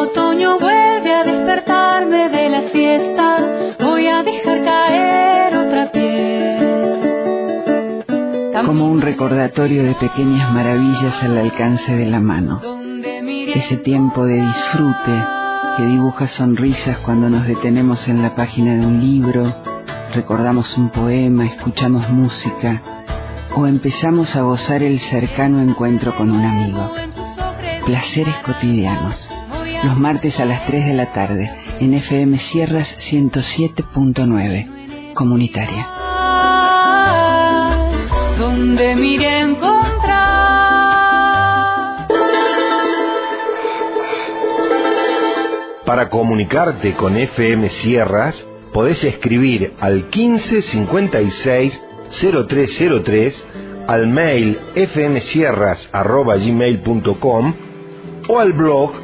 otoño vuelve a despertarme de la siesta, voy a dejar caer otra piel. Como un recordatorio de pequeñas maravillas al alcance de la mano. Ese tiempo de disfrute que dibuja sonrisas cuando nos detenemos en la página de un libro, recordamos un poema, escuchamos música o empezamos a gozar el cercano encuentro con un amigo. Placeres cotidianos. Los martes a las 3 de la tarde en FM Sierras 107.9, comunitaria. Donde mire encontrar. Para comunicarte con FM Sierras, podés escribir al 15 56 0303, al mail fmsierras@gmail.com o al blog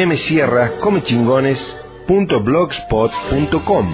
fmsierrascomechingones.blogspot.com.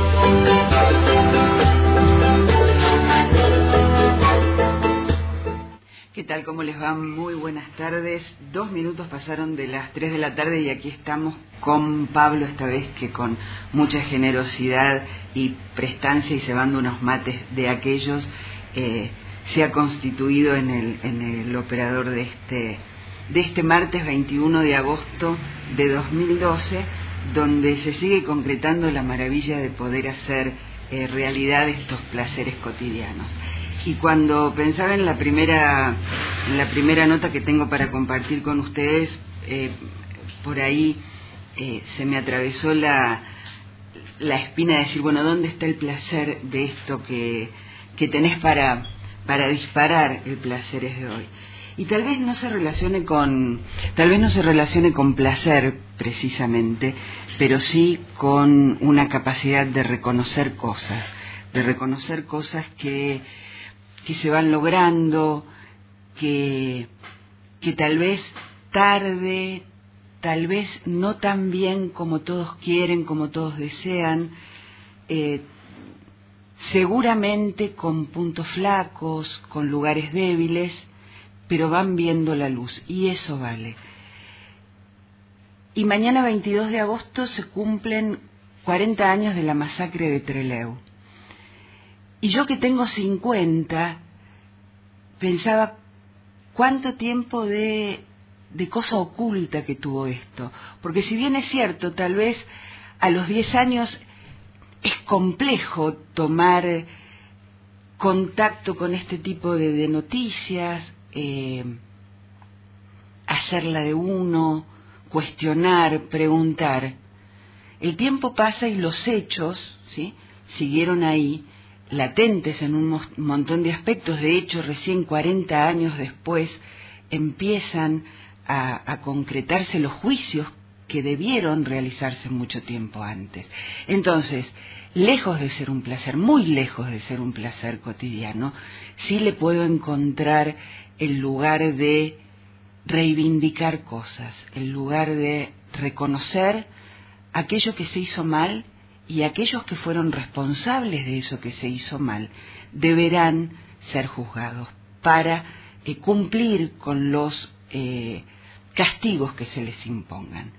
¿Qué tal? ¿Cómo les va? Muy buenas tardes. 2 minutos pasaron de las 3 de la tarde y aquí estamos con Pablo, esta vez que con mucha generosidad y prestancia y cebando unos mates de aquellos, se ha constituido en el operador de este martes 21 de agosto de 2012, donde se sigue concretando la maravilla de poder hacer realidad estos placeres cotidianos. Y cuando pensaba en la primera nota que tengo para compartir con ustedes, por ahí se me atravesó la espina de decir, bueno, ¿dónde está el placer de esto que tenés para disparar el placeres de hoy? Y tal vez no se relacione con placer precisamente, pero sí con una capacidad de reconocer cosas que se van logrando, que tal vez tarde, tal vez no tan bien como todos quieren, como todos desean, seguramente con puntos flacos, con lugares débiles, pero van viendo la luz, y eso vale. Y mañana 22 de agosto se cumplen 40 años de la masacre de Trelew. Y yo que tengo 50, pensaba cuánto tiempo de cosa oculta que tuvo esto. Porque si bien es cierto, tal vez a los 10 años es complejo tomar contacto con este tipo de noticias, hacerla de uno, cuestionar, preguntar. El tiempo pasa y los hechos, ¿sí?, siguieron ahí, latentes en un montón de aspectos. De hecho, recién 40 años después empiezan a concretarse los juicios que debieron realizarse mucho tiempo antes. Entonces, lejos de ser un placer, muy lejos de ser un placer cotidiano, sí le puedo encontrar el lugar de reivindicar cosas, el lugar de reconocer aquello que se hizo mal, y aquellos que fueron responsables de eso que se hizo mal deberán ser juzgados para cumplir con los castigos que se les impongan.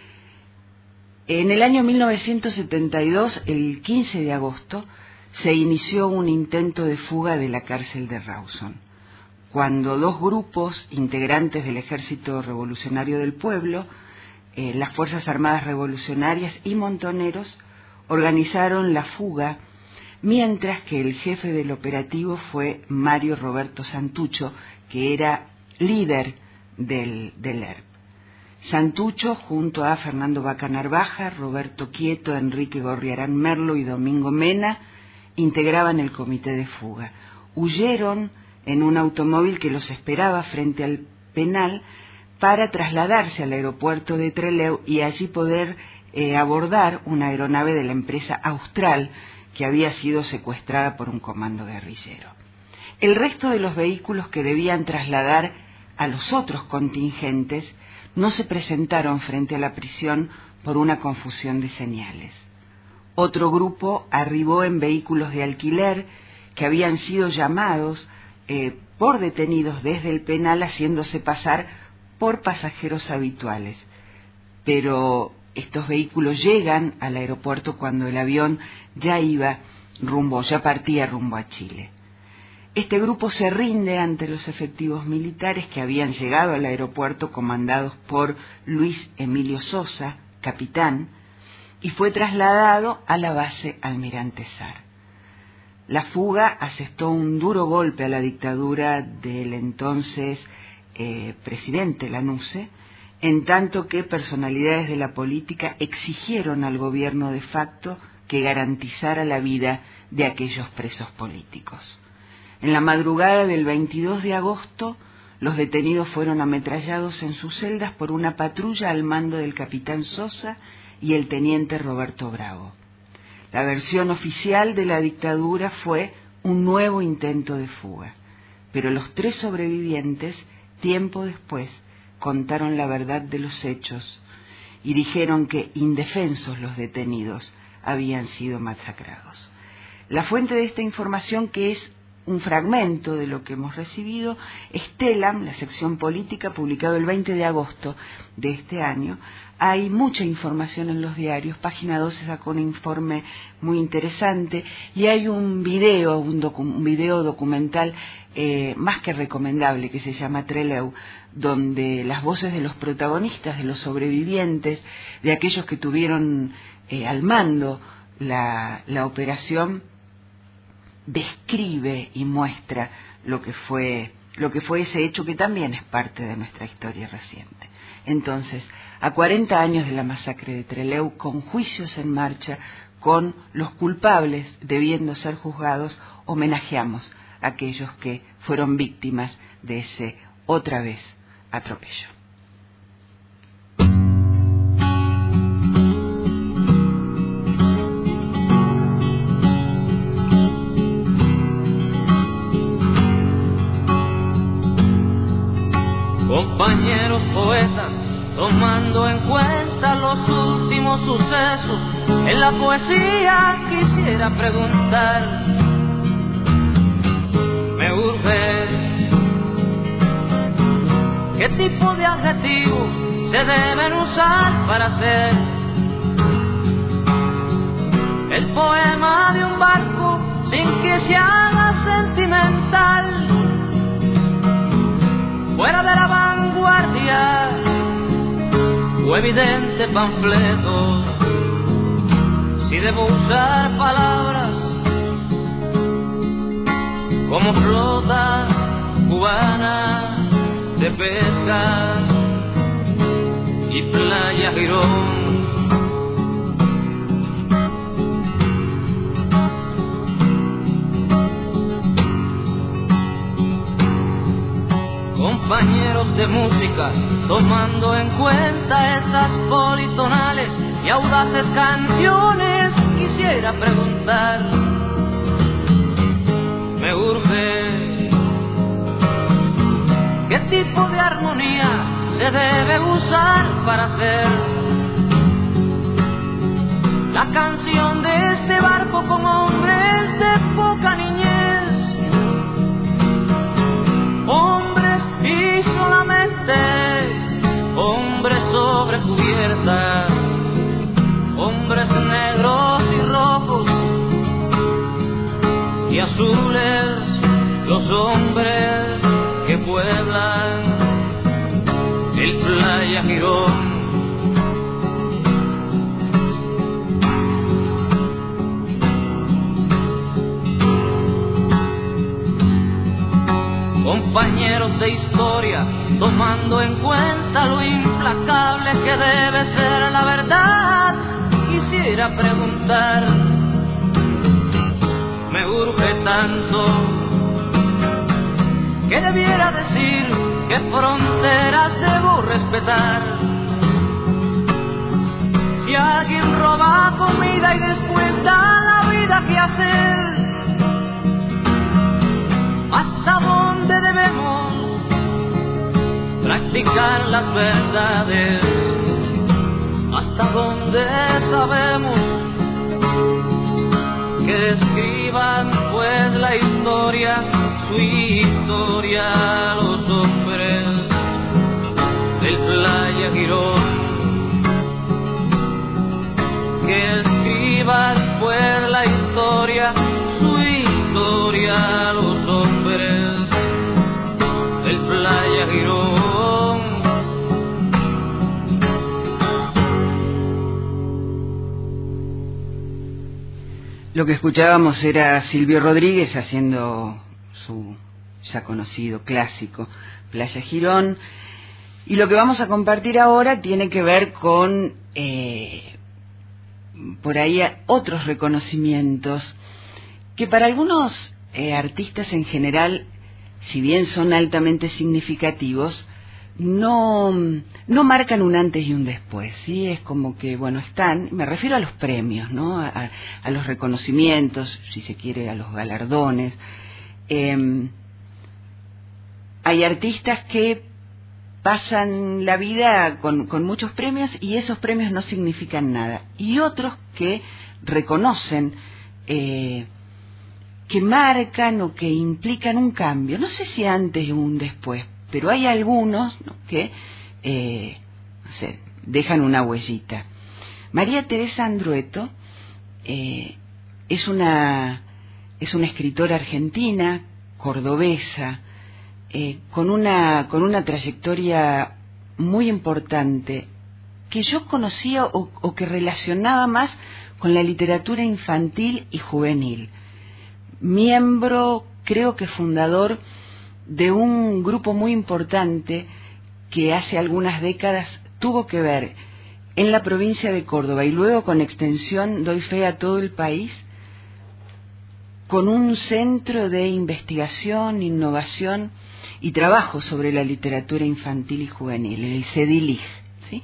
En el año 1972, el 15 de agosto, se inició un intento de fuga de la cárcel de Rawson, cuando 2 grupos integrantes del Ejército Revolucionario del Pueblo, las Fuerzas Armadas Revolucionarias y montoneros, organizaron la fuga, mientras que el jefe del operativo fue Mario Roberto Santucho, que era líder del ERP. Santucho, junto a Fernando Vaca Narvaja, Roberto Quieto, Enrique Gorriarán Merlo y Domingo Mena, integraban el comité de fuga. Huyeron en un automóvil que los esperaba frente al penal para trasladarse al aeropuerto de Trelew y allí poder abordar una aeronave de la empresa Austral que había sido secuestrada por un comando guerrillero. El resto de los vehículos que debían trasladar a los otros contingentes no se presentaron frente a la prisión por una confusión de señales. Otro grupo arribó en vehículos de alquiler que habían sido llamados por detenidos desde el penal, haciéndose pasar por pasajeros habituales. pero estos vehículos llegan al aeropuerto cuando el avión ya partía rumbo a Chile. Este grupo se rinde ante los efectivos militares que habían llegado al aeropuerto comandados por Luis Emilio Sosa, capitán, y fue trasladado a la base Almirante Sar. La fuga asestó un duro golpe a la dictadura del entonces presidente Lanusse, en tanto que personalidades de la política exigieron al gobierno de facto que garantizara la vida de aquellos presos políticos. En la madrugada del 22 de agosto, los detenidos fueron ametrallados en sus celdas por una patrulla al mando del capitán Sosa y el teniente Roberto Bravo. La versión oficial de la dictadura fue un nuevo intento de fuga, pero los 3 sobrevivientes, tiempo después, contaron la verdad de los hechos y dijeron que, indefensos los detenidos, habían sido masacrados. La fuente de esta información, que es un fragmento de lo que hemos recibido, es Telam, la sección política, publicado el 20 de agosto de este año. Hay mucha información en los diarios. Página 12 sacó un informe muy interesante y hay un video documental más que recomendable que se llama Trelew, donde las voces de los protagonistas, de los sobrevivientes, de aquellos que tuvieron al mando la operación, describe y muestra lo que fue ese hecho, que también es parte de nuestra historia reciente. Entonces, a 40 años de la masacre de Trelew, con juicios en marcha, con los culpables debiendo ser juzgados, homenajeamos a aquellos que fueron víctimas de ese, otra vez, atropello. Compañeros poetas, tomando en cuenta los últimos sucesos, en la poesía quisiera preguntar, me urge, ¿qué tipo de adjetivos se deben usar para hacer el poema de un barco sin que se haga sentimental? Fuera de la vanguardia o evidente panfleto, si debo usar palabras como flota cubana de pesca y playa Girón. Compañeros de música, tomando en cuenta esas politonales y audaces canciones, quisiera preguntar, me urge, ¿qué tipo de armonía se debe usar para hacer la canción de este barco con hombres de poca niñez? Hombres y solamente hombres sobre cubierta, hombres negros y rojos y azules, los hombres que pueblan el playa Girón. Compañeros de historia, tomando en cuenta lo implacable que debe ser la verdad, quisiera preguntar, me urge tanto, que debiera decir qué fronteras debo respetar. Si alguien roba comida y después da la vida, ¿qué hacer? ¿Hasta dónde debemos practicar las verdades? ¿Hasta dónde sabemos que escriban pues la historia, su historia, los hombres del playa Girón? Lo que escuchábamos era Silvio Rodríguez haciendo su ya conocido clásico Playa Girón, y lo que vamos a compartir ahora tiene que ver con por ahí otros reconocimientos que para algunos artistas en general, si bien son altamente significativos, no marcan un antes y un después, ¿sí? Es como que, bueno, me refiero a los premios, ¿no? A los reconocimientos, si se quiere, a los galardones. Hay artistas que pasan la vida con muchos premios y esos premios no significan nada. Y otros que reconocen, que marcan o que implican un cambio. No sé si antes y un después, pero hay algunos, ¿no?, que no sé, dejan una huellita. María Teresa Andrueto es una escritora argentina, cordobesa, con una trayectoria muy importante que yo conocía o que relacionaba más con la literatura infantil y juvenil. Miembro, creo que fundador, de un grupo muy importante que hace algunas décadas tuvo que ver en la provincia de Córdoba y luego con extensión, doy fe, a todo el país, con un centro de investigación, innovación y trabajo sobre la literatura infantil y juvenil, el CEDILIJ, ¿sí?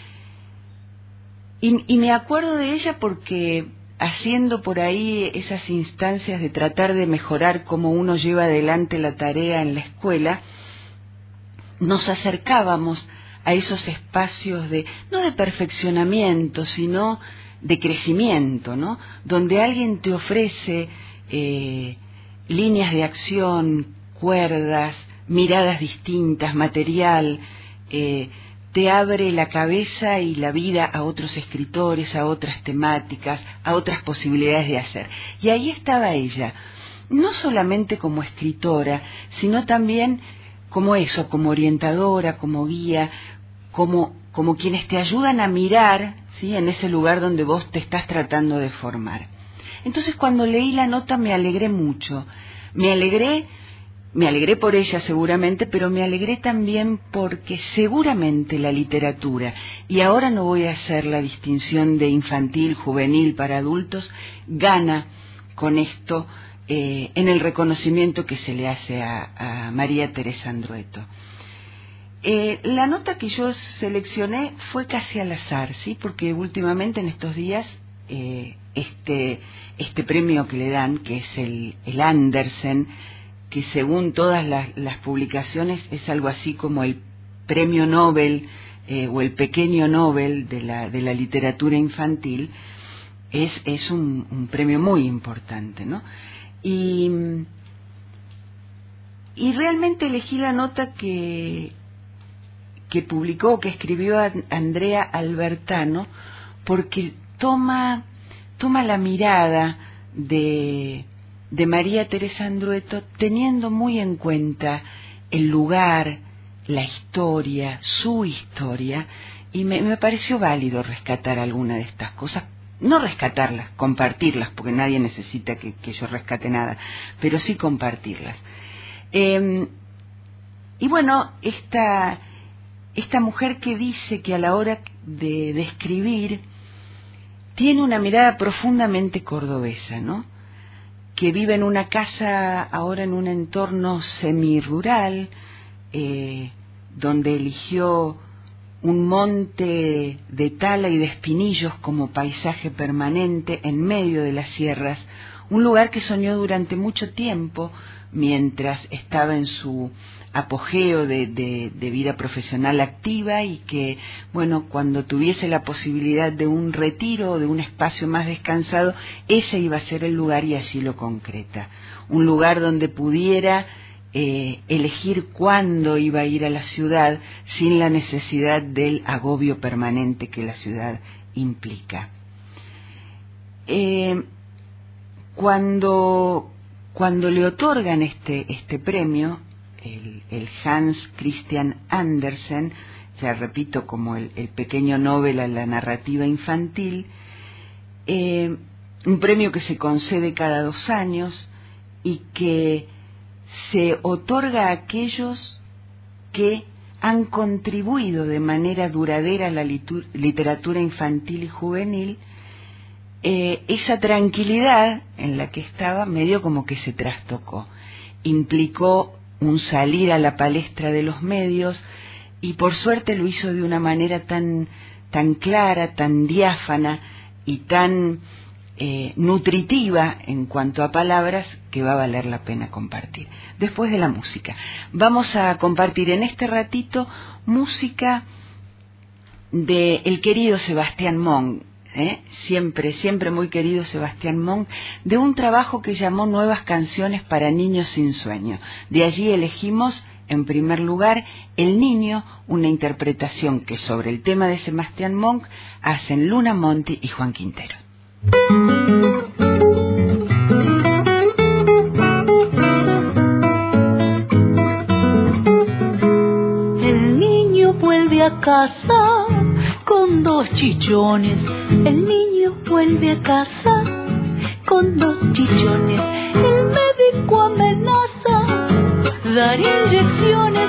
Y me acuerdo de ella porque haciendo por ahí esas instancias de tratar de mejorar cómo uno lleva adelante la tarea en la escuela, nos acercábamos a esos espacios no de perfeccionamiento, sino de crecimiento, ¿no? Donde alguien te ofrece líneas de acción, cuerdas, miradas distintas, material, te abre la cabeza y la vida a otros escritores, a otras temáticas, a otras posibilidades de hacer. Y ahí estaba ella, no solamente como escritora, sino también como eso, como orientadora, como guía, como quienes te ayudan a mirar, ¿sí?, en ese lugar donde vos te estás tratando de formar. Entonces, cuando leí la nota me alegré mucho. Me alegré por ella seguramente, pero me alegré también porque seguramente la literatura, y ahora no voy a hacer la distinción de infantil, juvenil, para adultos, gana con esto en el reconocimiento que se le hace a María Teresa Andrueto. La nota que yo seleccioné fue casi al azar, ¿sí? Porque últimamente en estos días este premio que le dan, que es el Andersen, que según todas las publicaciones es algo así como el premio Nobel o el pequeño Nobel de la literatura infantil, es un premio muy importante, ¿no? Y realmente elegí la nota que publicó, que escribió Andrea Albertano, porque toma la mirada de María Teresa Andrueto, teniendo muy en cuenta el lugar, la historia, su historia, y me pareció válido rescatar alguna de estas cosas, no rescatarlas, compartirlas, porque nadie necesita que yo rescate nada, pero sí compartirlas. Y bueno, esta mujer que dice que a la hora de escribir tiene una mirada profundamente cordobesa, ¿no?, que vive en una casa ahora en un entorno semirural, donde eligió un monte de tala y de espinillos como paisaje permanente en medio de las sierras, un lugar que soñó durante mucho tiempo mientras estaba en su apogeo de vida profesional activa, y que, bueno, cuando tuviese la posibilidad de un retiro o de un espacio más descansado, ese iba a ser el lugar, y así lo concreta. Un lugar donde pudiera elegir cuándo iba a ir a la ciudad sin la necesidad del agobio permanente que la ciudad implica. Cuando le otorgan este premio, el Hans Christian Andersen, ya repito, como el pequeño Nobel a la narrativa infantil, un premio que se concede cada 2 años y que se otorga a aquellos que han contribuido de manera duradera a la literatura infantil y juvenil. Esa tranquilidad en la que estaba medio como que se trastocó. Implicó un salir a la palestra de los medios y por suerte lo hizo de una manera tan clara, tan diáfana y tan nutritiva en cuanto a palabras que va a valer la pena compartir. Después de la música, vamos a compartir en este ratito música de el querido Sebastián Monk, siempre muy querido Sebastián Monk, de un trabajo que llamó Nuevas canciones para niños sin sueño. De allí elegimos, en primer lugar, El Niño, una interpretación que sobre el tema de Sebastián Monk hacen Luna Monti y Juan Quintero. El niño vuelve a casa con 2 chichones. El niño vuelve a casa con 2 chichones. El médico amenaza dar inyecciones.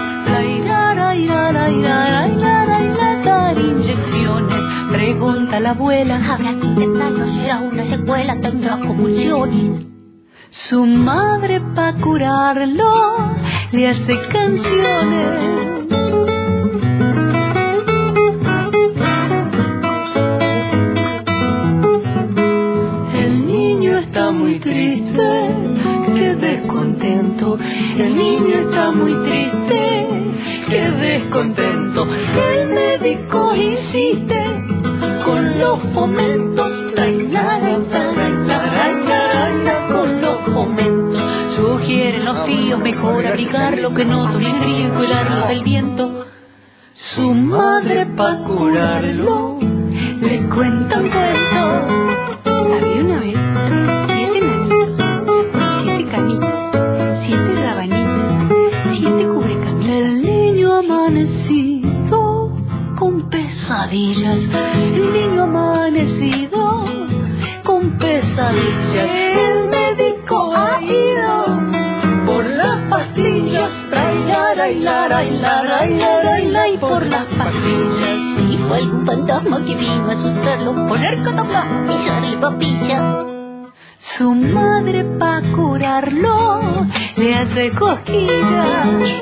Dar inyecciones. Pregunta la abuela, ¿habrá que intentarlo? ¿Será una secuela? ¿Tendrá convulsiones? Su madre pa' curarlo le hace canciones. El niño está muy triste, qué descontento. El niño está muy triste, qué descontento. El médico insiste con los fomentos, con los fomentos. Sugieren los tíos mejor abrigarlo que no tome frío y cuidarlo del viento. Su madre pa' curarlo le cuenta un cuento. Había una vez 7 nanitos, 7 camitas, 7 rabanitas, 7 cubrecamitas. El niño amanecido con pesadillas. El niño amanecido con pesadillas. El médico ha ido por las pastillas. Y por las pastillas. Si fue algún fantasma que vino a asustarlo, poner cataplasma y echarle papilla. Su madre pa' curarlo le hace cosquillas.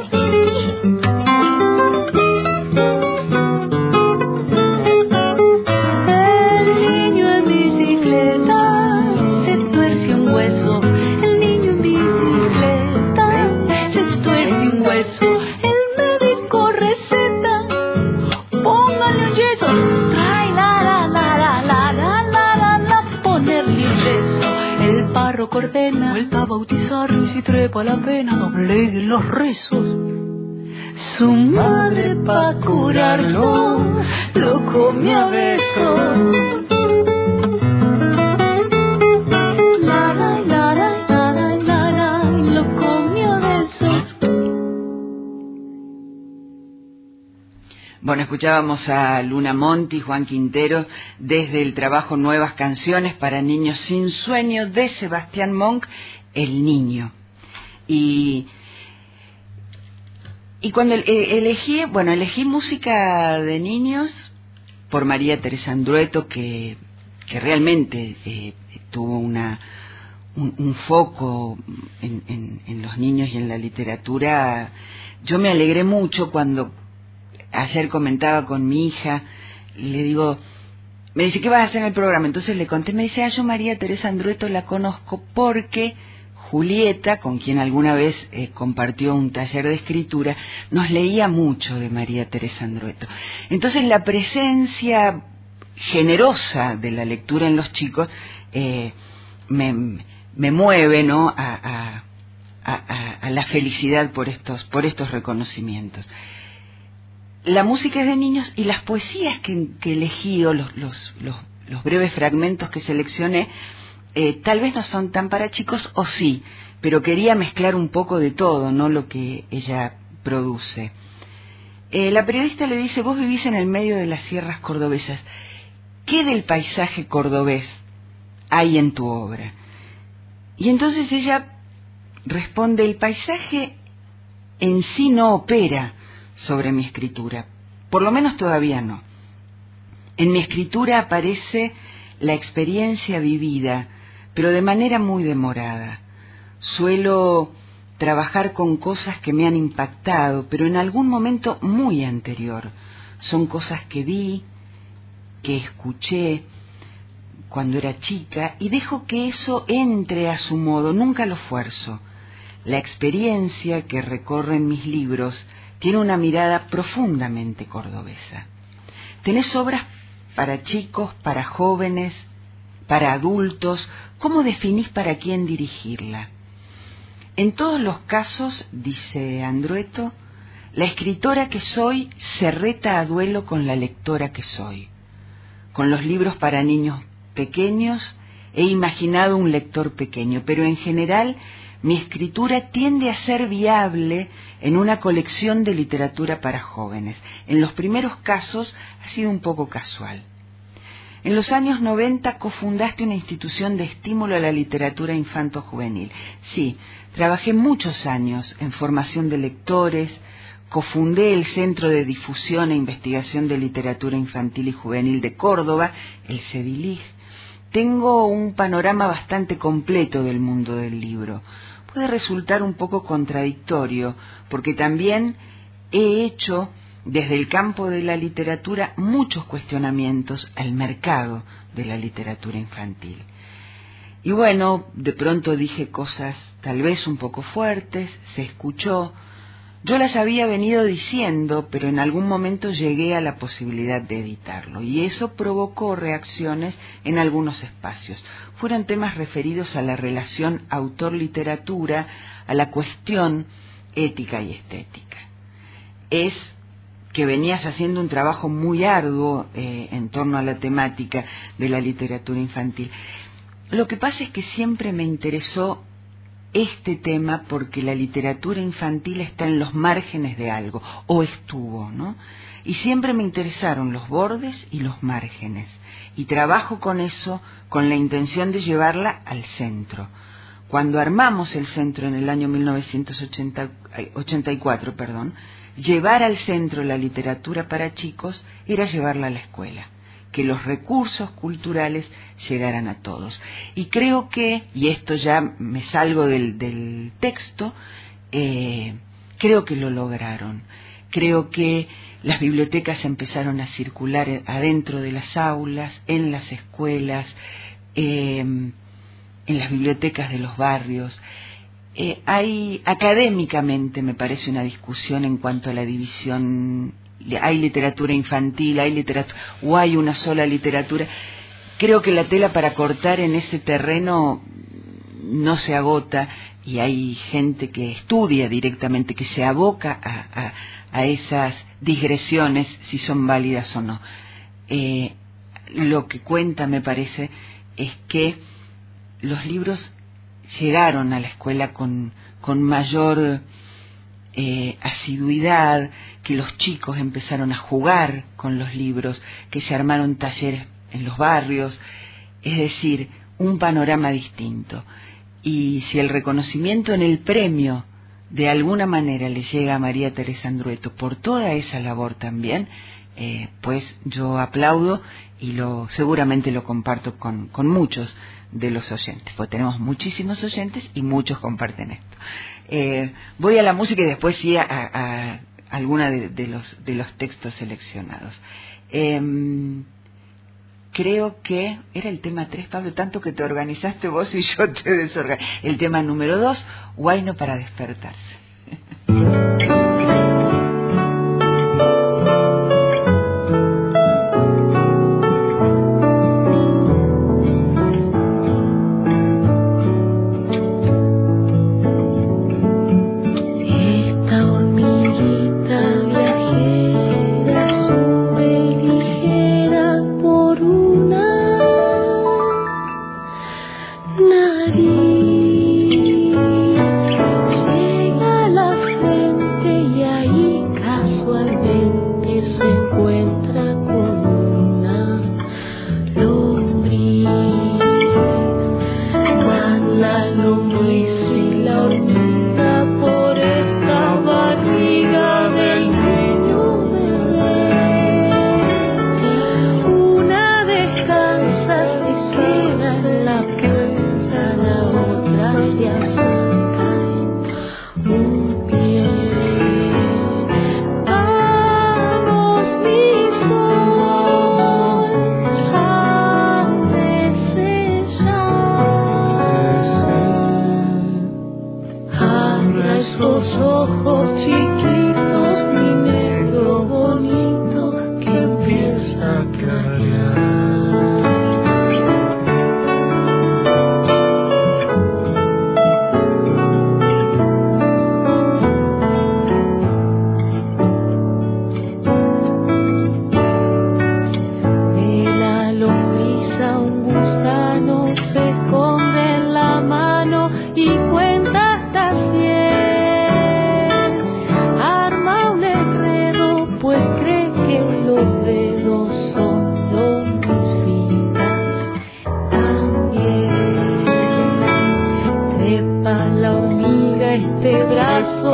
Ordena, vuelta a bautizarlo y si trepa la pena, dobleguen los rezos. Su madre pa' curarlo lo come a besos. Lo come a besos. Bueno, escuchábamos a Luna Monti y Juan Quintero desde el trabajo Nuevas canciones para niños sin sueño de Sebastián Monk, El Niño. Y cuando elegí música de niños por María Teresa Andrueto, que realmente tuvo un foco en los niños y en la literatura. Yo me alegré mucho cuando ayer comentaba con mi hija, le digo, me dice, ¿qué vas a hacer en el programa? Entonces le conté, me dice, yo María Teresa Andrueto la conozco porque Julieta, con quien alguna vez compartió un taller de escritura, nos leía mucho de María Teresa Andrueto. Entonces la presencia generosa de la lectura en los chicos me mueve, ¿no?, a la felicidad por estos reconocimientos. La música es de niños y las poesías que elegí, o los breves fragmentos que seleccioné, tal vez no son tan para chicos, o sí, pero quería mezclar un poco de todo, ¿no?, lo que ella produce. La periodista le dice, vos vivís en el medio de las sierras cordobesas, ¿qué del paisaje cordobés hay en tu obra? Y entonces ella responde, el paisaje en sí no opera sobre mi escritura, por lo menos todavía no. En mi escritura aparece la experiencia vivida, pero de manera muy demorada. Suelo trabajar con cosas que me han impactado, pero en algún momento muy anterior. Son cosas que vi, que escuché cuando era chica, y dejo que eso entre a su modo, nunca lo fuerzo. La experiencia que recorre en mis libros tiene una mirada profundamente cordobesa. Tenés obras para chicos, para jóvenes, para adultos. ¿Cómo definís para quién dirigirla? En todos los casos, dice Andrueto, la escritora que soy se reta a duelo con la lectora que soy. Con los libros para niños pequeños he imaginado un lector pequeño, pero en general mi escritura tiende a ser viable en una colección de literatura para jóvenes. En los primeros casos ha sido un poco casual. En los años 90 cofundaste una institución de estímulo a la literatura infanto-juvenil. Sí, trabajé muchos años en formación de lectores, cofundé el Centro de Difusión e Investigación de Literatura Infantil y Juvenil de Córdoba, el CEDILIG. Tengo un panorama bastante completo del mundo del libro. Puede resultar un poco contradictorio, porque también he hecho desde el campo de la literatura muchos cuestionamientos al mercado de la literatura infantil. Y bueno, de pronto dije cosas tal vez un poco fuertes, se escuchó. Yo las había venido diciendo, pero en algún momento llegué a la posibilidad de editarlo, y eso provocó reacciones en algunos espacios. Fueron temas referidos a la relación autor-literatura, a la cuestión ética y estética. Es que venías haciendo un trabajo muy arduo en torno a la temática de la literatura infantil. Lo que pasa es que siempre me interesó este tema porque la literatura infantil está en los márgenes de algo, o estuvo, ¿no? Y siempre me interesaron los bordes y los márgenes, y trabajo con eso con la intención de llevarla al centro. Cuando armamos el centro en el año 1984, llevar al centro la literatura para chicos era llevarla a la escuela, que los recursos culturales llegaran a todos. Y creo que, y esto ya me salgo del texto, creo que lo lograron. Creo que las bibliotecas empezaron a circular adentro de las aulas, en las escuelas, en las bibliotecas de los barrios. Hay académicamente, me parece, una discusión en cuanto a la división. Hay literatura infantil, hay literatura, o hay una sola literatura. Creo que la tela para cortar en ese terreno no se agota, y hay gente que estudia directamente, que se aboca a esas digresiones, si son válidas o no. Lo que cuenta, me parece, es que los libros llegaron a la escuela con mayor asiduidad, que los chicos empezaron a jugar con los libros, que se armaron talleres en los barrios, es decir, un panorama distinto. Y si el reconocimiento en el premio de alguna manera le llega a María Teresa Andrueto por toda esa labor también, pues yo aplaudo y seguramente lo comparto con muchos de los oyentes, porque tenemos muchísimos oyentes y muchos comparten esto. Voy a la música y después sí a alguna de los textos seleccionados. Creo que era el tema 3, Pablo, tanto que te organizaste vos y yo te desorganicé. El tema número 2, Huayno para despertarse. Llega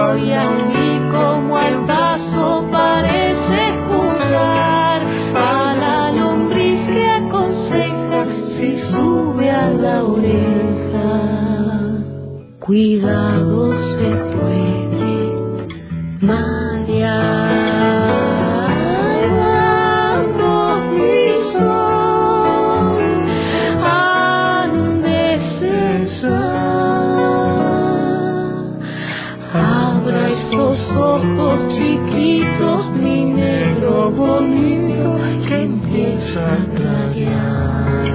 historia y como al paso parece escuchar a la lombriz que aconseja si sube a la oreja. Cuidado, se puede marear. Ojos chiquitos, mi negro bonito, que empieza a clarear.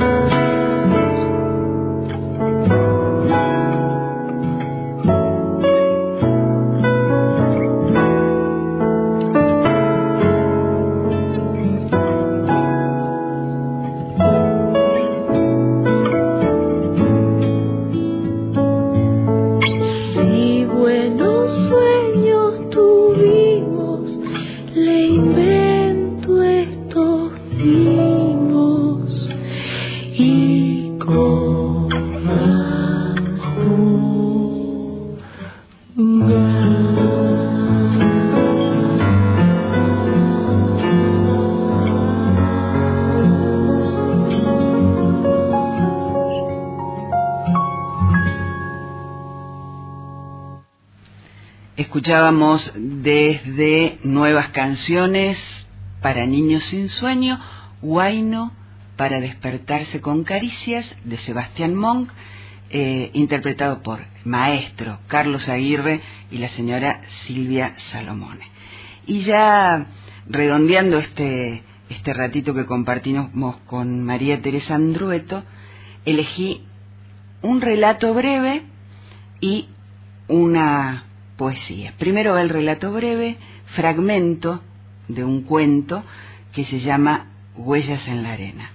Escuchábamos desde Nuevas Canciones para Niños sin Sueño, Huayno para Despertarse con Caricias, de Sebastián Monk, interpretado por maestro Carlos Aguirre y la señora Silvia Salomone. Y ya redondeando este ratito que compartimos con María Teresa Andrueto, elegí un relato breve y una poesía. Primero va el relato breve, fragmento de un cuento que se llama Huellas en la arena.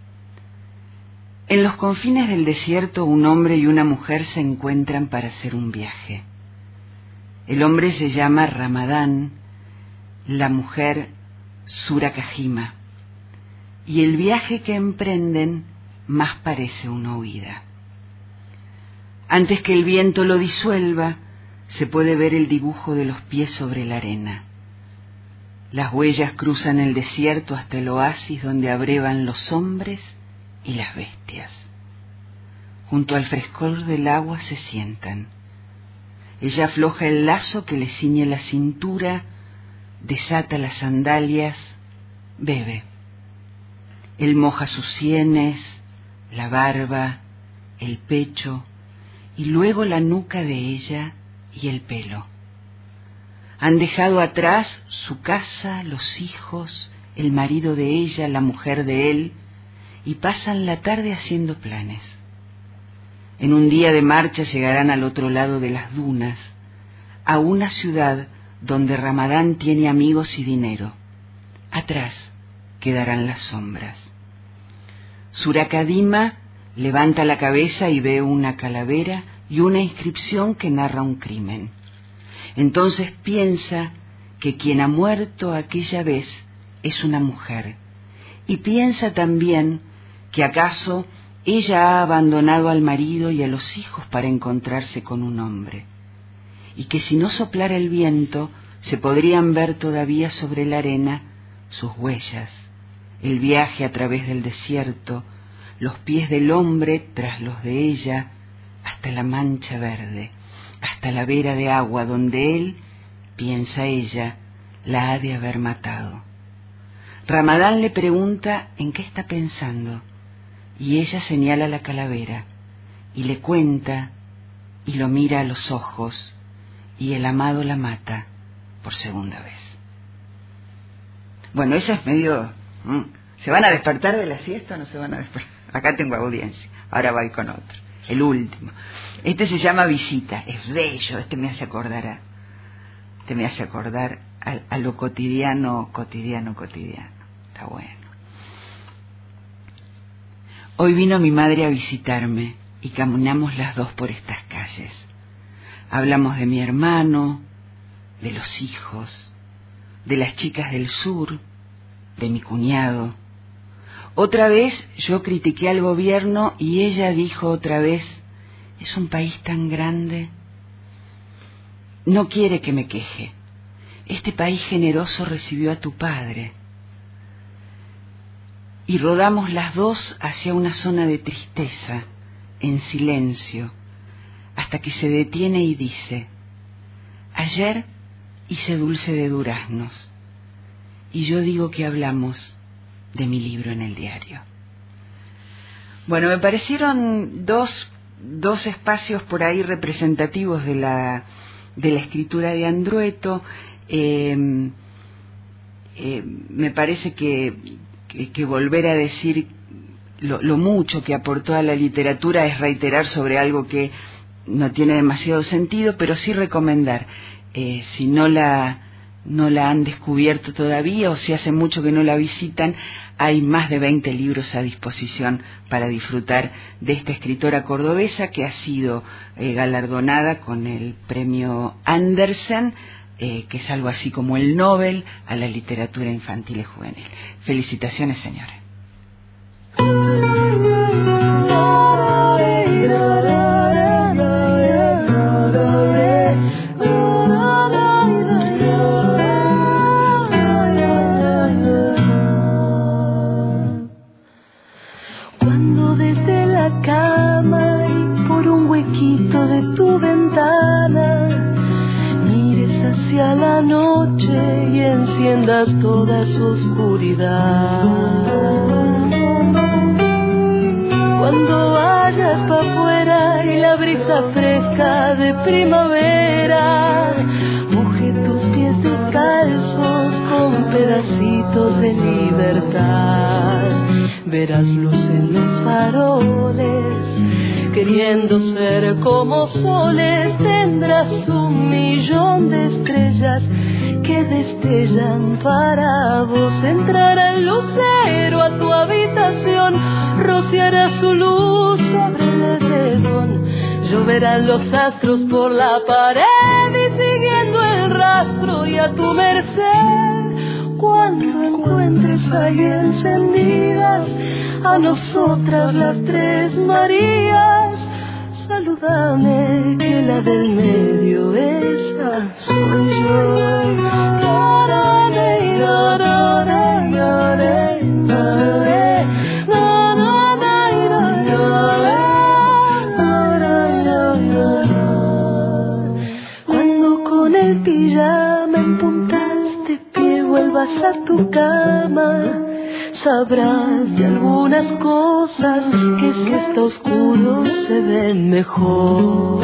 En los confines del desierto un hombre y una mujer se encuentran para hacer un viaje. El hombre se llama Ramadán, la mujer Surakajima, y el viaje que emprenden más parece una huida. Antes que el viento lo disuelva, se puede ver el dibujo de los pies sobre la arena. Las huellas cruzan el desierto hasta el oasis donde abrevan los hombres y las bestias. Junto al frescor del agua se sientan. Ella afloja el lazo que le ciñe la cintura, desata las sandalias, bebe. Él moja sus sienes, la barba, el pecho y luego la nuca de ella y el pelo. Han dejado atrás su casa, los hijos, el marido de ella, la mujer de él, y pasan la tarde haciendo planes. En un día de marcha llegarán al otro lado de las dunas, a una ciudad donde Ramadán tiene amigos y dinero. Atrás quedarán las sombras. Surakadima levanta la cabeza y ve una calavera y una inscripción que narra un crimen. Entonces piensa que quien ha muerto aquella vez es una mujer, y piensa también que acaso ella ha abandonado al marido y a los hijos para encontrarse con un hombre, y que si no soplara el viento se podrían ver todavía sobre la arena sus huellas, el viaje a través del desierto, los pies del hombre tras los de ella, hasta la mancha verde, hasta la vera de agua donde él, piensa ella, la ha de haber matado. Ramadán le pregunta en qué está pensando, y ella señala la calavera, y le cuenta, y lo mira a los ojos, y el amado la mata por segunda vez. Bueno, eso es medio... ¿Se van a despertar de la siesta o no se van a despertar? Acá tengo audiencia, ahora voy con otro. El último. Este se llama Visita, es bello, me hace acordar a lo cotidiano. Está bueno. Hoy vino mi madre a visitarme y caminamos las dos por estas calles. Hablamos de mi hermano, de los hijos, de las chicas del sur, de mi cuñado. Otra vez yo critiqué al gobierno y ella dijo otra vez, es un país tan grande. no quiere que me queje. Este país generoso recibió a tu padre. Y rodamos las dos hacia una zona de tristeza, en silencio, hasta que se detiene y dice: ayer hice dulce de duraznos, y yo digo que hablamos de mi libro en el diario. Bueno, me parecieron dos espacios por ahí representativos de la escritura de Andrueto. Me parece que volver a decir lo mucho que aportó a la literatura es reiterar sobre algo que no tiene demasiado sentido, pero sí recomendar, si no la han descubierto todavía o si hace mucho que no la visitan, hay más de 20 libros a disposición para disfrutar de esta escritora cordobesa que ha sido galardonada con el premio Andersen, que es algo así como el Nobel a la literatura infantil y juvenil. Felicitaciones, señores. Cuando desde la cama y por un huequito de tu ventana mires hacia la noche y enciendas toda su oscuridad, cuando vayas pa' afuera y la brisa fresca de primavera moje tus pies descalzos con pedacitos de libertad, verás luz en los faroles, queriendo ser como soles, tendrás 1.000.000 de estrellas que destellan para vos. Entrará el lucero a tu habitación, rociará su luz sobre el edredón, lloverán los astros por la pared y siguiendo el rastro y a tu merced, cuando encuentres ahí encendidas a nosotras las tres Marías, salúdame que la del medio esa soy yo. Cuando con el pijama en puntas de pie vuelvas a tu cama, sabrás de algunas cosas que si está oscuro se ven mejor.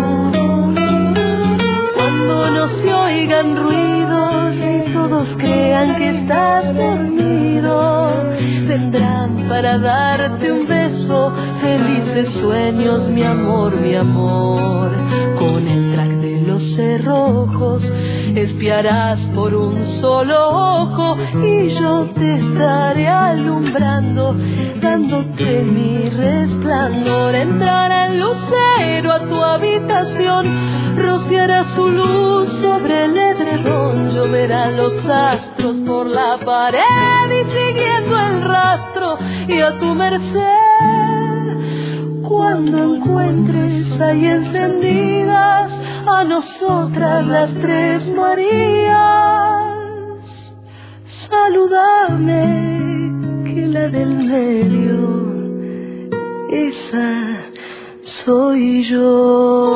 Cuando no se oigan ruidos y todos crean que estás dormido, vendrán para darte un beso, felices sueños, mi amor, mi amor. Con el track de los cerrojos espiarás por un solo ojo y yo te estaré alumbrando, dándote mi resplandor. Entrará el lucero a tu habitación, rociará su luz sobre el edredón, lloverán los astros por la pared y siguiendo el rastro y a tu merced, cuando encuentres ahí encendidas a nosotras las tres Marías, salúdame que la del medio esa soy yo.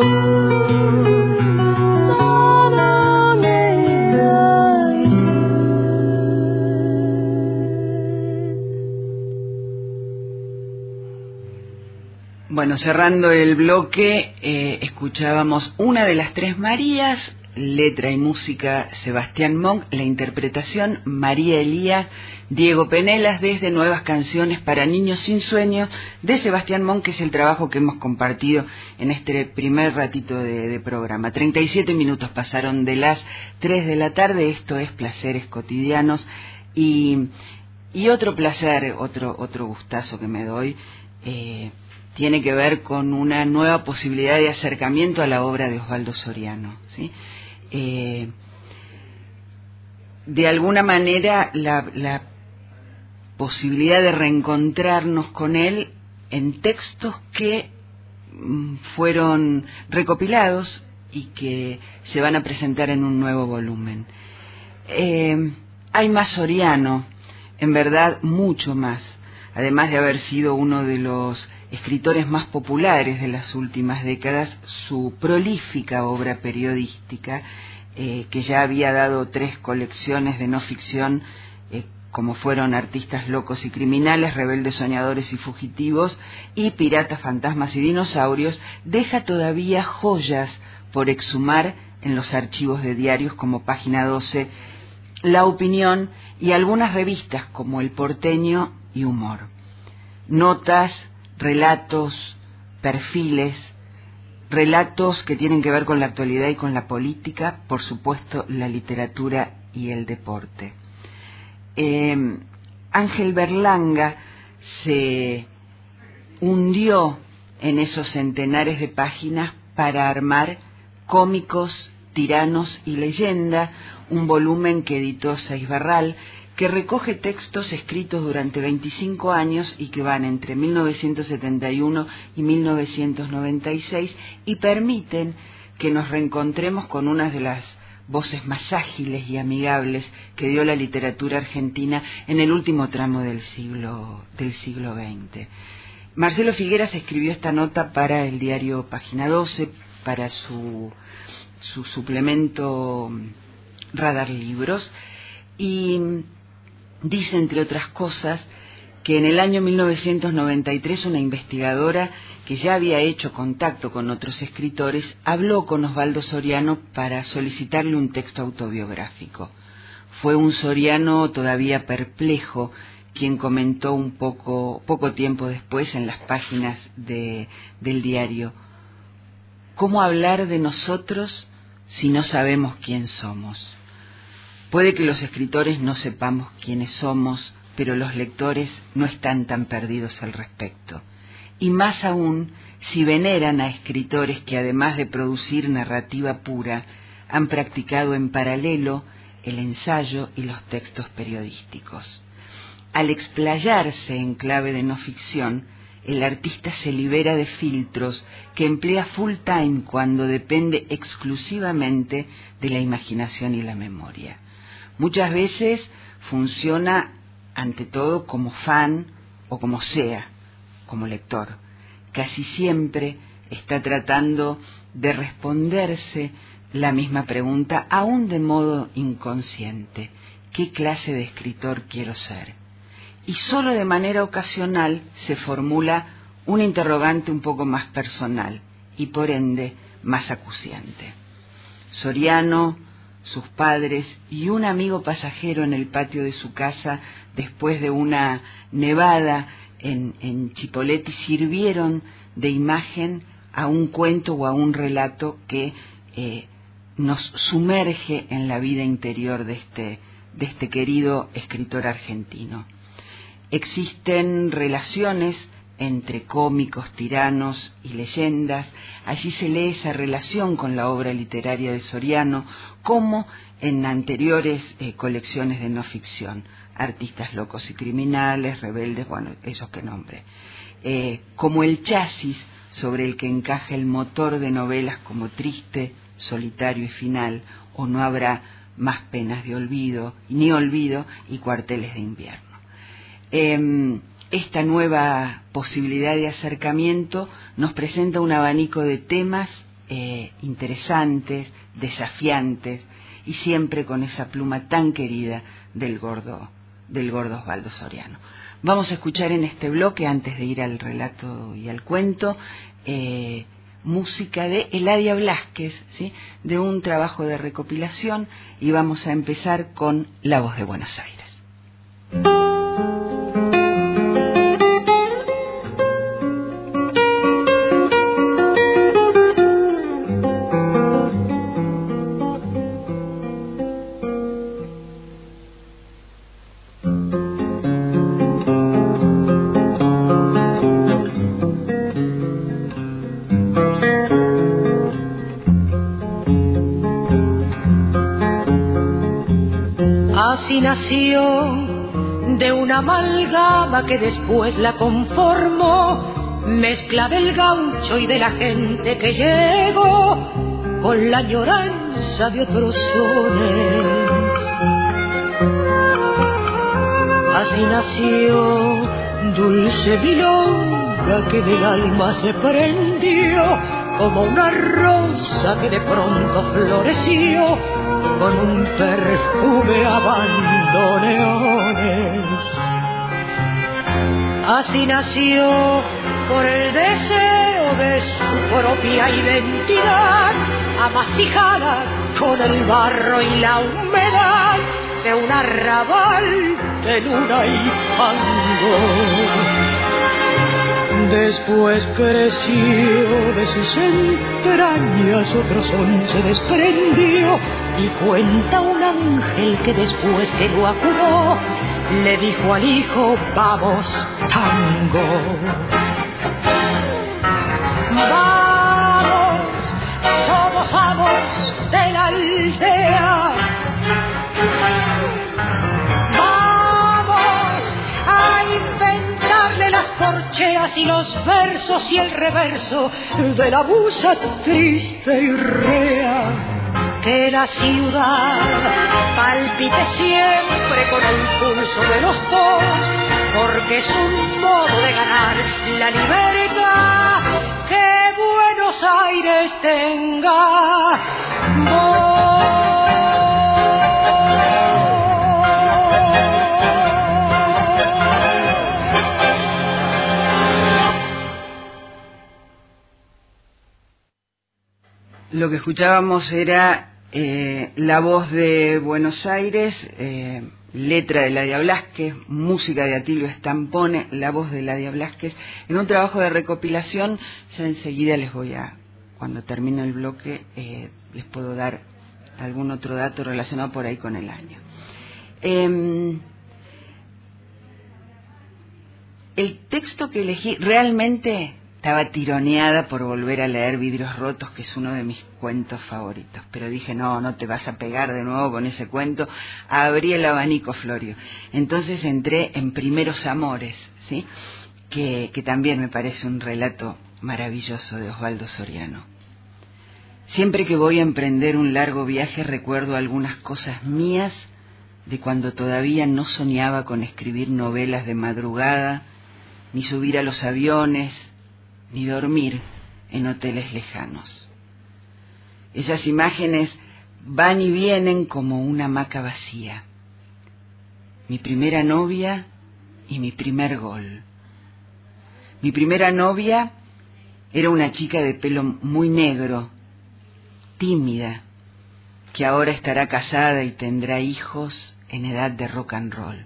Bueno, cerrando el bloque, escuchábamos Una de las tres Marías, letra y música Sebastián Monk, la interpretación María Elías, Diego Penelas, desde Nuevas Canciones para Niños Sin Sueños, de Sebastián Monk, que es el trabajo que hemos compartido en este primer ratito de programa. 37 minutos pasaron de las 3 de la tarde, esto es Placeres Cotidianos, y otro placer, otro gustazo que me doy, tiene que ver con una nueva posibilidad de acercamiento a la obra de Osvaldo Soriano, ¿sí? De alguna manera la posibilidad de reencontrarnos con él en textos que fueron recopilados y que se van a presentar en un nuevo volumen. Hay más Soriano, en verdad mucho más, además de haber sido uno de los escritores más populares de las últimas décadas, su prolífica obra periodística, que ya había dado 3 colecciones de no ficción, como fueron Artistas locos y criminales, Rebeldes soñadores y fugitivos, y Piratas, fantasmas y dinosaurios, deja todavía joyas por exhumar en los archivos de diarios como Página 12, La Opinión y algunas revistas como El Porteño y Humor. Notas, relatos, perfiles, relatos que tienen que ver con la actualidad y con la política, por supuesto la literatura y el deporte. Ángel Berlanga se hundió en esos centenares de páginas para armar Cómicos, Tiranos y Leyenda, un volumen que editó Seix Barral, que recoge textos escritos durante 25 años y que van entre 1971 y 1996 y permiten que nos reencontremos con una de las voces más ágiles y amigables que dio la literatura argentina en el último tramo del siglo XX. Marcelo Figueras escribió esta nota para el diario Página 12, para su suplemento Radar Libros, y dice, entre otras cosas, que en el año 1993 una investigadora que ya había hecho contacto con otros escritores habló con Osvaldo Soriano para solicitarle un texto autobiográfico. Fue un Soriano todavía perplejo quien comentó poco tiempo después en las páginas del diario: ¿cómo hablar de nosotros si no sabemos quién somos? Puede que los escritores no sepamos quiénes somos, pero los lectores no están tan perdidos al respecto. Y más aún si veneran a escritores que, además de producir narrativa pura, han practicado en paralelo el ensayo y los textos periodísticos. Al explayarse en clave de no ficción, el artista se libera de filtros que emplea full time cuando depende exclusivamente de la imaginación y la memoria. Muchas veces funciona ante todo como fan o como lector. Casi siempre está tratando de responderse la misma pregunta, aún de modo inconsciente: ¿qué clase de escritor quiero ser? Y solo de manera ocasional se formula un interrogante un poco más personal y por ende más acuciante. Soriano, sus padres y un amigo pasajero en el patio de su casa después de una nevada en Chipoleti sirvieron de imagen a un cuento o a un relato que nos sumerge en la vida interior de este querido escritor argentino. Existen relaciones entre cómicos, tiranos y leyendas. Allí se lee esa relación con la obra literaria de Soriano, como en anteriores colecciones de no ficción: Artistas locos y criminales, Rebeldes, bueno, esos que nombre. Como el chasis sobre el que encaja el motor de novelas como Triste, Solitario y Final, o No habrá más penas de olvido, ni olvido, y Cuarteles de invierno. Esta nueva posibilidad de acercamiento nos presenta un abanico de temas interesantes, desafiantes, y siempre con esa pluma tan querida del gordo Osvaldo Soriano. Vamos a escuchar en este bloque, antes de ir al relato y al cuento, música de Eladia Blasquez, ¿sí?, de un trabajo de recopilación, y vamos a empezar con La Voz de Buenos Aires. Nació de una amalgama que después la conformó, mezcla del gaucho y de la gente que llegó con la añoranza de otros sones. Así nació dulce milonga que del alma se prendió, como una rosa que de pronto floreció, con un perfume a bandoneones. Así nació por el deseo de su propia identidad, amasijada con el barro y la humedad de un arrabal de luna y fango. Después creció de sus entrañas, otro son se desprendió, y cuenta un ángel que después que lo acuró, le dijo al hijo: vamos, tango. Vamos, somos amos de la aldea. Las corcheas y los versos y el reverso de la musa triste y rea. Que la ciudad palpite siempre con el pulso de los dos, porque es un modo de ganar la libertad. Que Buenos Aires tenga voz. Lo que escuchábamos era la voz de Buenos Aires, letra de Ladia Blasquez, música de Atilio Stampone, la voz de Ladia Blasquez, en un trabajo de recopilación. Ya enseguida les voy a, cuando termine el bloque, les puedo dar algún otro dato relacionado por ahí con el año. El texto que elegí realmente... Estaba tironeada por volver a leer Vidrios Rotos, que es uno de mis cuentos favoritos. Pero dije, no te vas a pegar de nuevo con ese cuento. Abrí el abanico, Florio. Entonces entré en Primeros Amores, ¿sí? Que también me parece un relato maravilloso de Osvaldo Soriano. Siempre que voy a emprender un largo viaje recuerdo algunas cosas mías de cuando todavía no soñaba con escribir novelas de madrugada, ni subir a los aviones, ni dormir en hoteles lejanos. Esas imágenes van y vienen como una hamaca vacía. Mi primera novia y mi primer gol. Mi primera novia era una chica de pelo muy negro, tímida, que ahora estará casada y tendrá hijos en edad de rock and roll.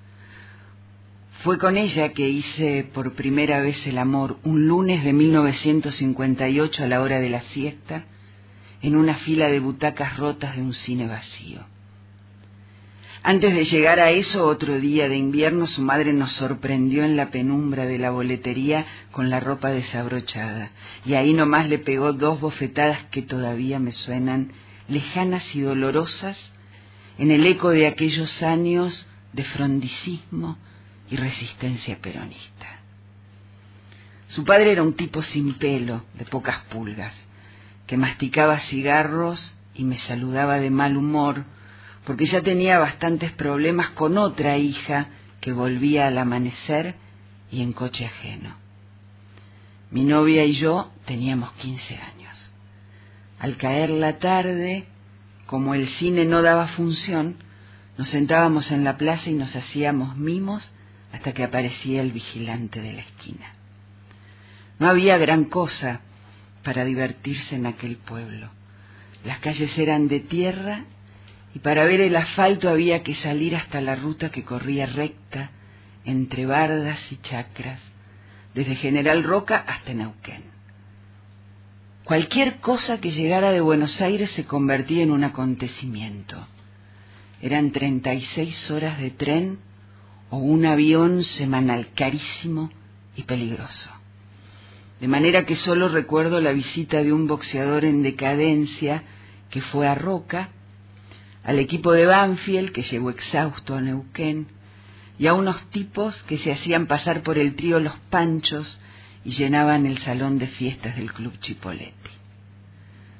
Fue con ella que hice por primera vez el amor un lunes de 1958 a la hora de la siesta, en una fila de butacas rotas de un cine vacío. Antes de llegar a eso, otro día de invierno, su madre nos sorprendió en la penumbra de la boletería con la ropa desabrochada, y ahí nomás le pegó 2 bofetadas que todavía me suenan lejanas y dolorosas en el eco de aquellos años de frondicismo y resistencia peronista. Su padre era un tipo sin pelo, de pocas pulgas, que masticaba cigarros y me saludaba de mal humor, porque ya tenía bastantes problemas con otra hija que volvía al amanecer y en coche ajeno. Mi novia y yo teníamos 15 años. Al caer la tarde, como el cine no daba función, nos sentábamos en la plaza y nos hacíamos mimos hasta que aparecía el vigilante de la esquina. No había gran cosa para divertirse en aquel pueblo. Las calles eran de tierra y para ver el asfalto había que salir hasta la ruta que corría recta entre bardas y chacras, desde General Roca hasta Neuquén. Cualquier cosa que llegara de Buenos Aires se convertía en un acontecimiento. Eran 36 horas de tren o un avión semanal carísimo y peligroso. De manera que solo recuerdo la visita de un boxeador en decadencia que fue a Roca, al equipo de Banfield que llegó exhausto a Neuquén, y a unos tipos que se hacían pasar por el trío Los Panchos y llenaban el salón de fiestas del Club Chipoleti.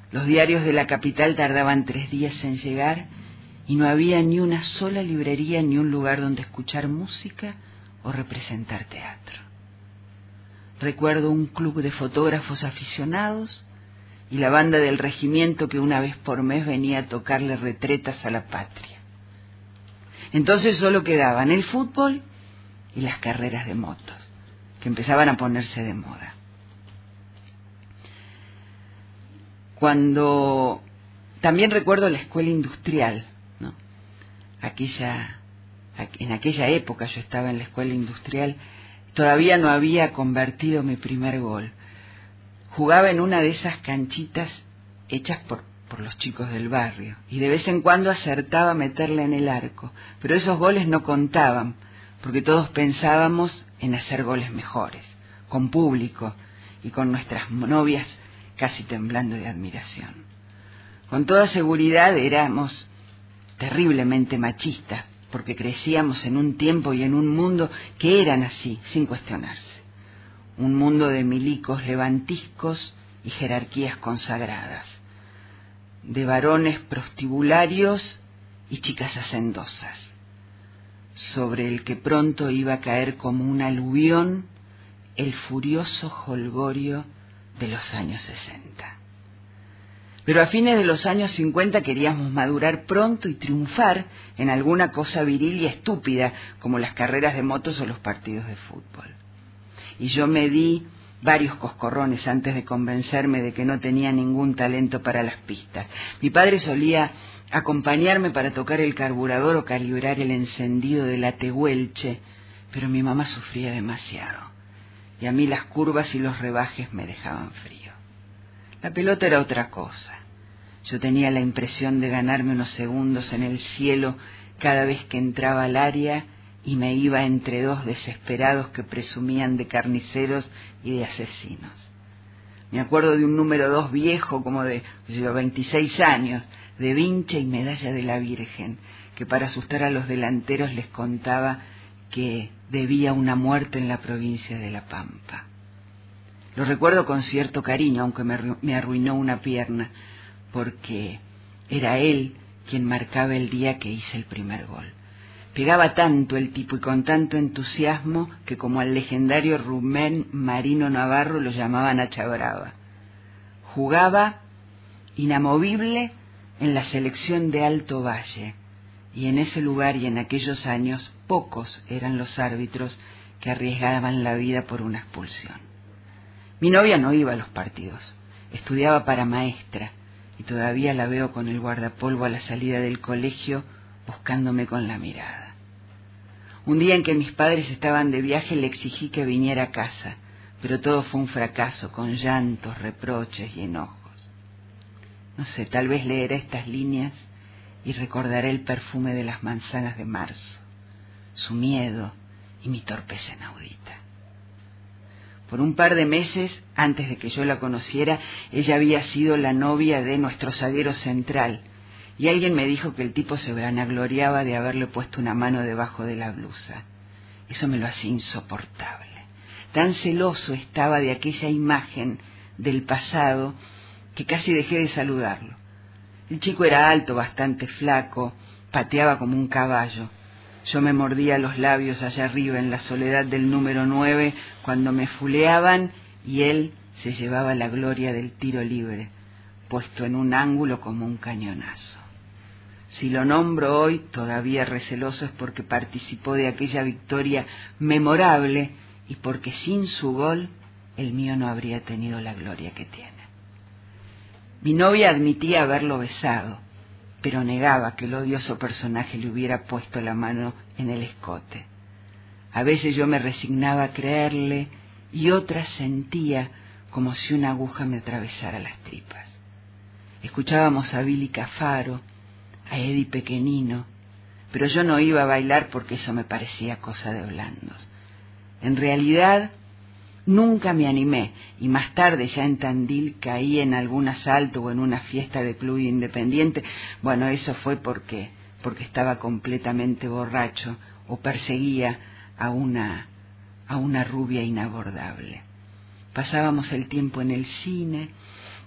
Los diarios de la capital tardaban 3 días en llegar y no había ni una sola librería ni un lugar donde escuchar música o representar teatro. Recuerdo un club de fotógrafos aficionados y la banda del regimiento que una vez por mes venía a tocarle retretas a la patria. Entonces solo quedaban el fútbol y las carreras de motos, que empezaban a ponerse de moda. También recuerdo la escuela industrial, ¿no? En aquella época yo estaba en la escuela industrial, todavía no había convertido mi primer gol. Jugaba en una de esas canchitas hechas por los chicos del barrio, y de vez en cuando acertaba a meterla en el arco, pero esos goles no contaban, porque todos pensábamos en hacer goles mejores, con público y con nuestras novias casi temblando de admiración. Con toda seguridad éramos terriblemente machistas, porque crecíamos en un tiempo y en un mundo que eran así, sin cuestionarse. Un mundo de milicos levantiscos y jerarquías consagradas, de varones prostibularios y chicas hacendosas, sobre el que pronto iba a caer como un aluvión el furioso jolgorio de los años 60. Pero a fines de los años 50 queríamos madurar pronto y triunfar en alguna cosa viril y estúpida, como las carreras de motos o los partidos de fútbol. Y yo me di varios coscorrones antes de convencerme de que no tenía ningún talento para las pistas. Mi padre solía acompañarme para tocar el carburador o calibrar el encendido de la tehuelche, pero mi mamá sufría demasiado, y a mí las curvas y los rebajes me dejaban frío. La pelota era otra cosa. Yo tenía la impresión de ganarme unos segundos en el cielo cada vez que entraba al área y me iba entre dos desesperados que presumían de carniceros y de asesinos. Me acuerdo de un número 2 viejo, como de 26 años, de vincha y medalla de la Virgen, que para asustar a los delanteros les contaba que debía una muerte en la provincia de La Pampa. Lo recuerdo con cierto cariño, aunque me arruinó una pierna, porque era él quien marcaba el día que hice el primer gol. Pegaba tanto el tipo y con tanto entusiasmo que, como al legendario Rubén Marino Navarro, lo llamaban Hacha Brava. Jugaba inamovible en la selección de Alto Valle, y en ese lugar y en aquellos años pocos eran los árbitros que arriesgaban la vida por una expulsión. Mi novia no iba a los partidos, estudiaba para maestra, y todavía la veo con el guardapolvo a la salida del colegio buscándome con la mirada. Un día en que mis padres estaban de viaje le exigí que viniera a casa, pero todo fue un fracaso, con llantos, reproches y enojos. No sé, tal vez leeré estas líneas y recordaré el perfume de las manzanas de marzo, su miedo y mi torpeza inaudita. Por un par de meses, antes de que yo la conociera, ella había sido la novia de nuestro zaguero central, y alguien me dijo que el tipo se vanagloriaba de haberle puesto una mano debajo de la blusa. Eso me lo hacía insoportable. Tan celoso estaba de aquella imagen del pasado que casi dejé de saludarlo. El chico era alto, bastante flaco, pateaba como un caballo. Yo me mordía los labios allá arriba en la soledad del número 9 cuando me fuleaban y él se llevaba la gloria del tiro libre, puesto en un ángulo como un cañonazo. Si lo nombro hoy, todavía receloso, es porque participó de aquella victoria memorable y porque sin su gol el mío no habría tenido la gloria que tiene. Mi novia admitía haberlo besado, pero negaba que el odioso personaje le hubiera puesto la mano en el escote. A veces yo me resignaba a creerle y otras sentía como si una aguja me atravesara las tripas. Escuchábamos a Billy Cafaro, a Eddie Pequenino, pero yo no iba a bailar porque eso me parecía cosa de blandos. En realidad, nunca me animé, y más tarde, ya en Tandil, caí en algún asalto o en una fiesta de club independiente. Bueno, eso fue porque estaba completamente borracho o perseguía a una rubia inabordable. Pasábamos el tiempo en el cine,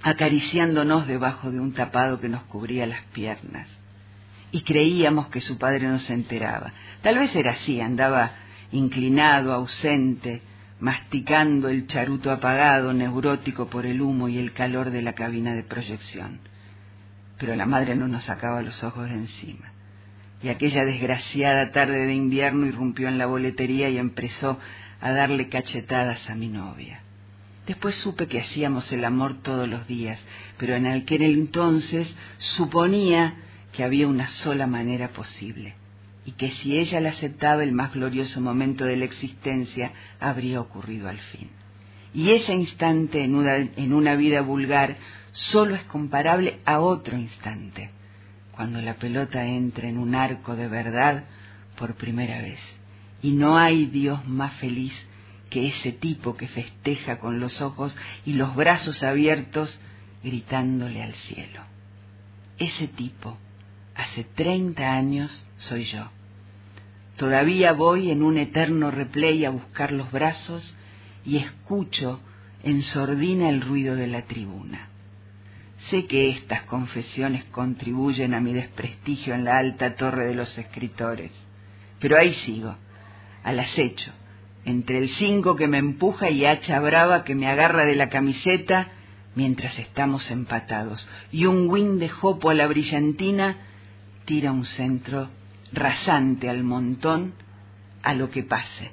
acariciándonos debajo de un tapado que nos cubría las piernas. Y creíamos que su padre no se enteraba. Tal vez era así, andaba inclinado, ausente, masticando el charuto apagado, neurótico por el humo y el calor de la cabina de proyección. Pero la madre no nos sacaba los ojos de encima. Y aquella desgraciada tarde de invierno irrumpió en la boletería y empezó a darle cachetadas a mi novia. Después supe que hacíamos el amor todos los días, pero en aquel entonces suponía que había una sola manera posible, y que si ella la aceptaba, el más glorioso momento de la existencia habría ocurrido al fin. Y ese instante en una vida vulgar solo es comparable a otro instante, cuando la pelota entra en un arco de verdad por primera vez. Y no hay Dios más feliz que ese tipo que festeja con los ojos y los brazos abiertos, gritándole al cielo. Ese tipo, hace 30 años, soy yo. Todavía voy en un eterno replay a buscar los brazos y escucho en sordina el ruido de la tribuna. Sé que estas confesiones contribuyen a mi desprestigio en la alta torre de los escritores, pero ahí sigo, al acecho, entre el 5 que me empuja y hacha brava que me agarra de la camiseta mientras estamos empatados, y un win de jopo a la brillantina tira un centro rasante al montón a lo que pase.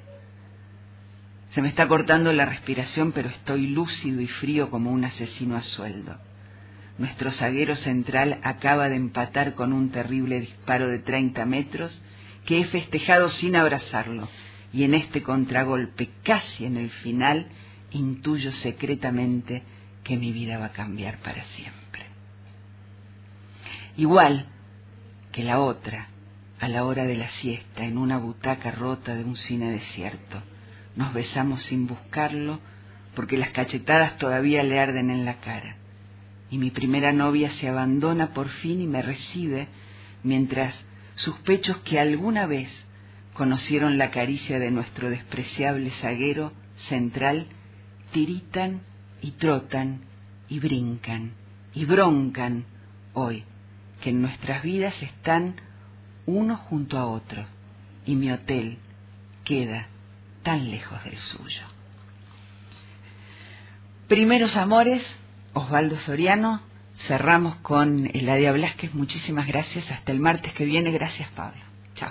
Se me está cortando la respiración, pero estoy lúcido y frío como un asesino a sueldo. Nuestro zaguero central acaba de empatar con un terrible disparo de 30 metros que he festejado sin abrazarlo, y en este contragolpe, casi en el final, intuyo secretamente que mi vida va a cambiar para siempre. Igual que la otra, a la hora de la siesta, en una butaca rota de un cine desierto, nos besamos sin buscarlo, porque las cachetadas todavía le arden en la cara. Y mi primera novia se abandona por fin y me recibe, mientras sus pechos que alguna vez conocieron la caricia de nuestro despreciable zaguero central, tiritan y trotan y brincan y broncan hoy, que en nuestras vidas están uno junto a otro, y mi hotel queda tan lejos del suyo. Primeros amores, Osvaldo Soriano. Cerramos con Eladia Blasquez. Muchísimas gracias. Hasta el martes que viene. Gracias, Pablo. Chao.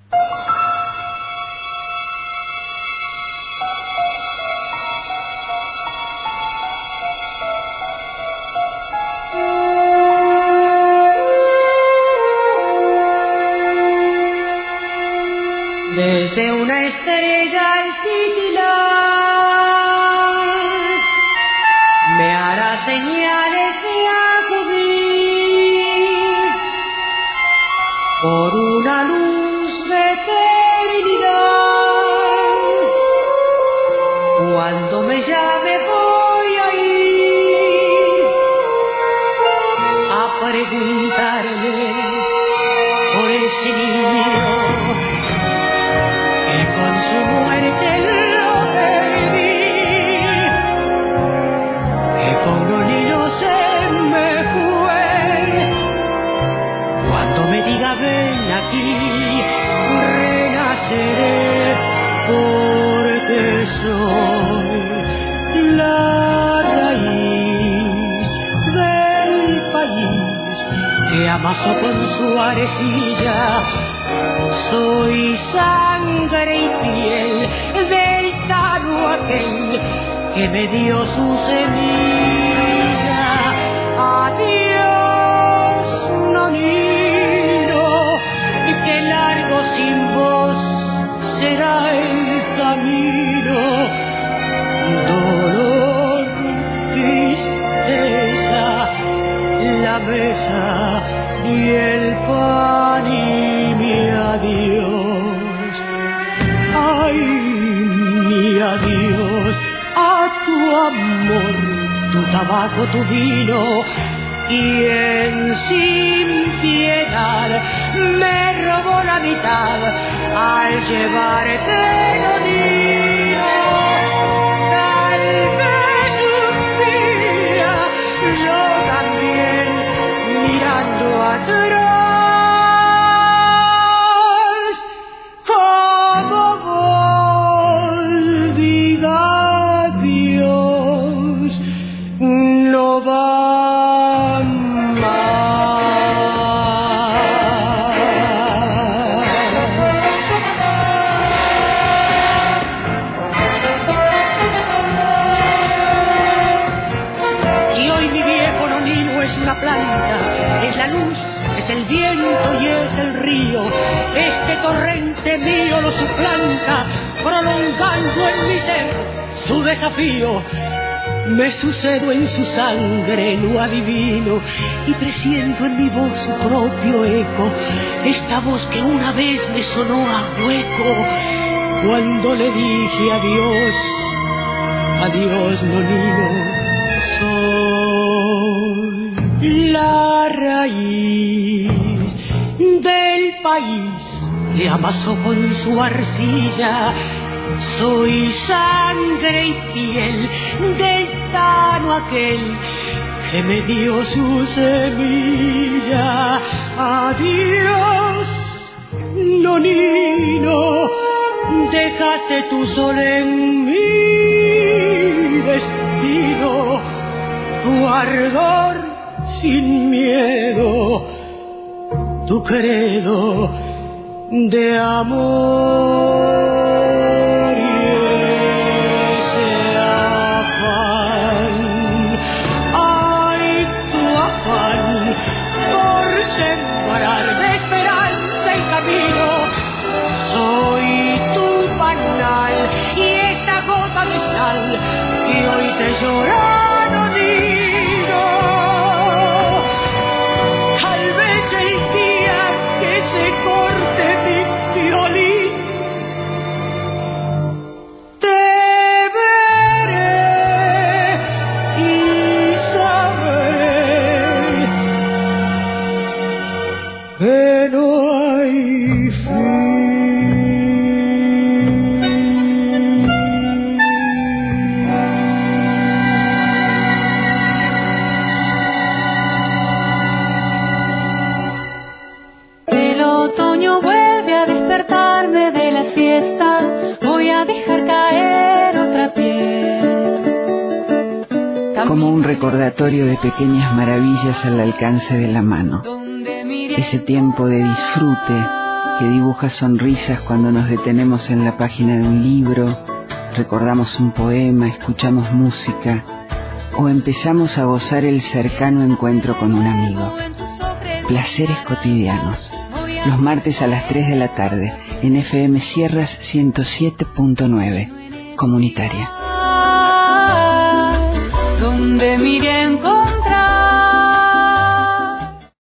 Desde una estrella al titilar me hará señales de acudir por una luz de eternidad. Cuando me llame voy a ir a preguntarle por ese niño que con su muerte lo perdí, que con los niños se me fue. Cuando me diga ven aquí, renaceré, porque soy la raíz del país que amasó con su arcilla. Soy sangre y piel del tano aquel que me dio su semilla. Adiós, nonino, que largo sin vos será el camino. Dolor, tristeza, la mesa y el pan y mi adiós. Ay, mi adiós, a tu amor, tu tabaco, tu vino, quien sin piedad me robó la mitad al llevarte lo mío. Tal vez un día yo es el viento y es el río. Este torrente mío lo suplanta, prolongando en mi ser su desafío. Me sucedo en su sangre, lo adivino, y presiento en mi voz su propio eco, esta voz que una vez me sonó a hueco, cuando le dije adiós, adiós, nonino. Soy la raíz del país que amasó con su arcilla. Soy sangre y piel del tano aquel que me dio su semilla. Adiós, nonino, dejaste tu sol en mi destino, tu ardor sin miedo, tu credo de amor. Que hoy te llora, nonino. Tal vez el día que se corte mi violín, te veré y sabré que no hay fin. Como un recordatorio de pequeñas maravillas al alcance de la mano. Ese tiempo de disfrute que dibuja sonrisas cuando nos detenemos en la página de un libro, recordamos un poema, escuchamos música o empezamos a gozar el cercano encuentro con un amigo. Placeres cotidianos. Los martes a las 3 de la tarde en FM Sierras 107.9, comunitaria. Donde miren